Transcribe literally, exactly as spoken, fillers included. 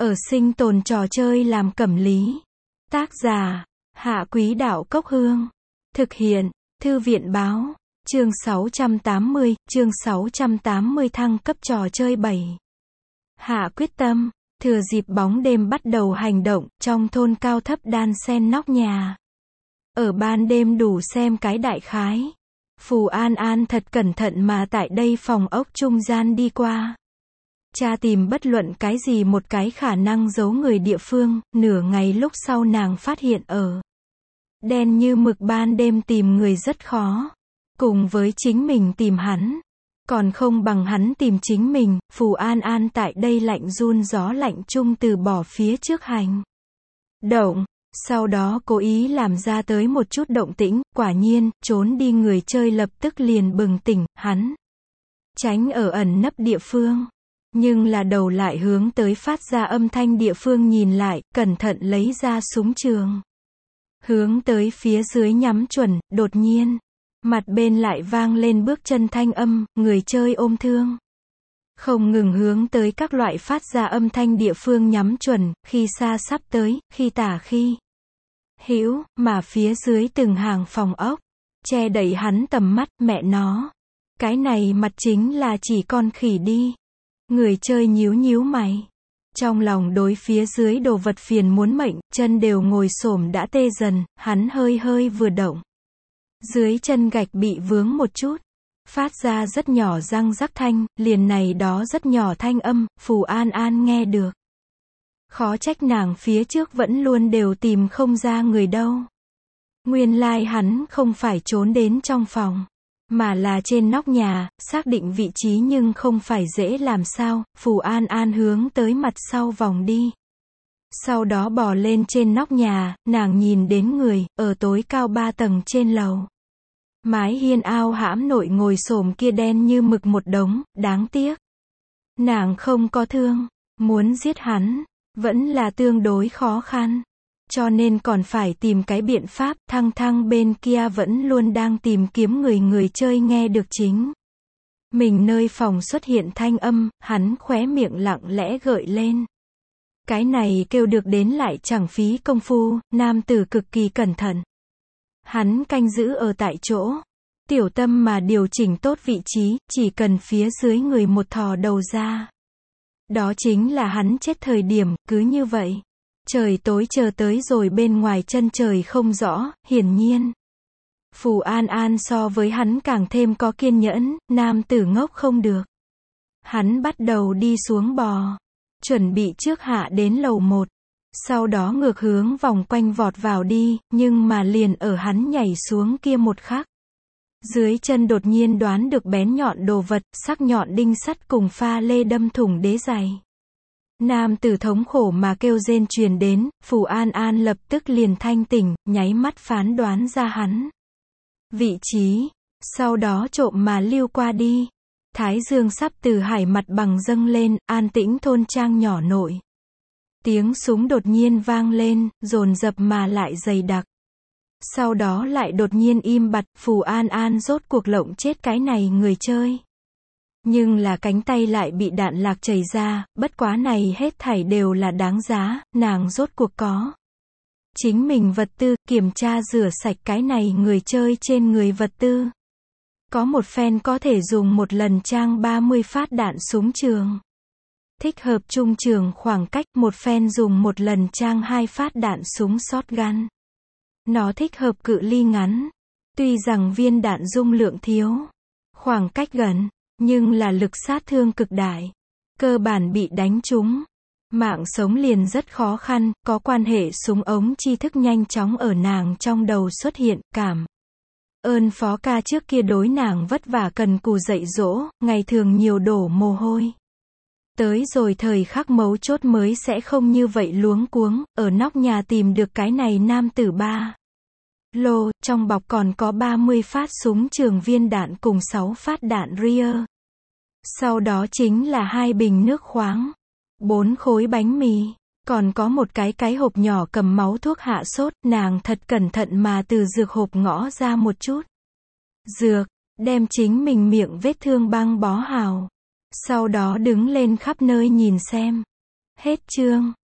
Ở sinh tồn trò chơi làm cẩm lý. Tác giả, Hạ Quý Đạo Cốc Hương. Thực hiện, Thư viện Báo. Chương sáu trăm tám mươi, chương sáu trăm tám mươi thăng cấp trò chơi bảy. Hạ quyết tâm, thừa dịp bóng đêm bắt đầu hành động, trong thôn cao thấp đan xen nóc nhà. Ở ban đêm đủ xem cái đại khái. Phù An An thật cẩn thận mà tại đây phòng ốc trung gian đi qua. Cha tìm bất luận cái gì một cái khả năng giấu người địa phương, nửa ngày lúc sau nàng phát hiện ở. Đen như mực ban đêm tìm người rất khó. Cùng với chính mình tìm hắn. Còn không bằng hắn tìm chính mình, Phù An An tại đây lạnh run gió lạnh chung từ bỏ phía trước hành động. Sau đó cố ý làm ra tới một chút động tĩnh, quả nhiên, trốn đi người chơi lập tức liền bừng tỉnh, hắn tránh ở ẩn nấp địa phương. Nhưng là đầu lại hướng tới phát ra âm thanh địa phương nhìn lại, cẩn thận lấy ra súng trường. Hướng tới phía dưới nhắm chuẩn, đột nhiên. Mặt bên lại vang lên bước chân thanh âm, người chơi ôm thương. Không ngừng hướng tới các loại phát ra âm thanh địa phương nhắm chuẩn, khi xa sắp tới, khi tả khi hữu, mà phía dưới từng hàng phòng ốc. Che đậy hắn tầm mắt, mẹ nó. Cái này mặt chính là chỉ con khỉ đi. Người chơi nhíu nhíu mày. Trong lòng đối phía dưới đồ vật phiền muốn mệnh, chân đều ngồi xổm đã tê dần, hắn hơi hơi vừa động. Dưới chân gạch bị vướng một chút. Phát ra rất nhỏ răng rắc thanh, liền này đó rất nhỏ thanh âm, Phù An An nghe được. Khó trách nàng phía trước vẫn luôn đều tìm không ra người đâu. Nguyên lai like hắn không phải trốn đến trong phòng. Mà là trên nóc nhà, xác định vị trí nhưng không phải dễ làm sao, Phù An An hướng tới mặt sau vòng đi. Sau đó bò lên trên nóc nhà, nàng nhìn đến người, ở tối cao ba tầng trên lầu. Mái hiên ao hãm nội ngồi xổm kia đen như mực một đống, đáng tiếc. Nàng không có thương, muốn giết hắn, vẫn là tương đối khó khăn. Cho nên còn phải tìm cái biện pháp, thăng thăng bên kia vẫn luôn đang tìm kiếm người người chơi nghe được chính. Mình nơi phòng xuất hiện thanh âm, hắn khóe miệng lặng lẽ gợi lên. Cái này kêu được đến lại chẳng phí công phu, nam tử cực kỳ cẩn thận. Hắn canh giữ ở tại chỗ. Tiểu tâm mà điều chỉnh tốt vị trí, chỉ cần phía dưới người một thò đầu ra. Đó chính là hắn chết thời điểm, cứ như vậy. Trời tối chờ tới rồi bên ngoài chân trời không rõ, hiển nhiên. Phù An An so với hắn càng thêm có kiên nhẫn, nam tử ngốc không được. Hắn bắt đầu đi xuống bò. Chuẩn bị trước hạ đến lầu một. Sau đó ngược hướng vòng quanh vọt vào đi, nhưng mà liền ở hắn nhảy xuống kia một khắc. Dưới chân đột nhiên đoán được bén nhọn đồ vật, sắc nhọn đinh sắt cùng pha lê đâm thủng đế giày. Nam tử thống khổ mà kêu rên truyền đến, Phù An An lập tức liền thanh tỉnh, nháy mắt phán đoán ra hắn vị trí, sau đó trộm mà lưu qua đi. Thái dương sắp từ hải mặt bằng dâng lên, an tĩnh thôn trang nhỏ nội. Tiếng súng đột nhiên vang lên, dồn dập mà lại dày đặc. Sau đó lại đột nhiên im bặt, Phù An An rốt cuộc lộng chết cái này người chơi. Nhưng là cánh tay lại bị đạn lạc chảy ra, bất quá này hết thảy đều là đáng giá, nàng rốt cuộc có. Chính mình vật tư, kiểm tra rửa sạch cái này người chơi trên người vật tư. Có một phen có thể dùng một lần trang ba mươi phát đạn súng trường. Thích hợp trung trường khoảng cách, một phen dùng một lần trang hai phát đạn súng shotgun. Nó thích hợp cự ly ngắn. Tuy rằng viên đạn dung lượng thiếu, khoảng cách gần, nhưng là lực sát thương cực đại. Cơ bản bị đánh trúng. Mạng sống liền rất khó khăn, có quan hệ súng ống tri thức nhanh chóng ở nàng trong đầu xuất hiện, cảm. Ơn phó ca trước kia đối nàng vất vả cần cù dạy dỗ, ngày thường nhiều đổ mồ hôi. Tới rồi thời khắc mấu chốt mới sẽ không như vậy luống cuống, ở nóc nhà tìm được cái này nam tử ba. Lô, trong bọc còn có ba mươi phát súng trường viên đạn cùng sáu phát đạn Rear. Sau đó chính là hai bình nước khoáng, bốn khối bánh mì, còn có một cái cái hộp nhỏ cầm máu thuốc hạ sốt, nàng thật cẩn thận mà từ dược hộp ngõ ra một chút. Dược, đem chính mình miệng vết thương băng bó hào. Sau đó đứng lên khắp nơi nhìn xem. Hết chương.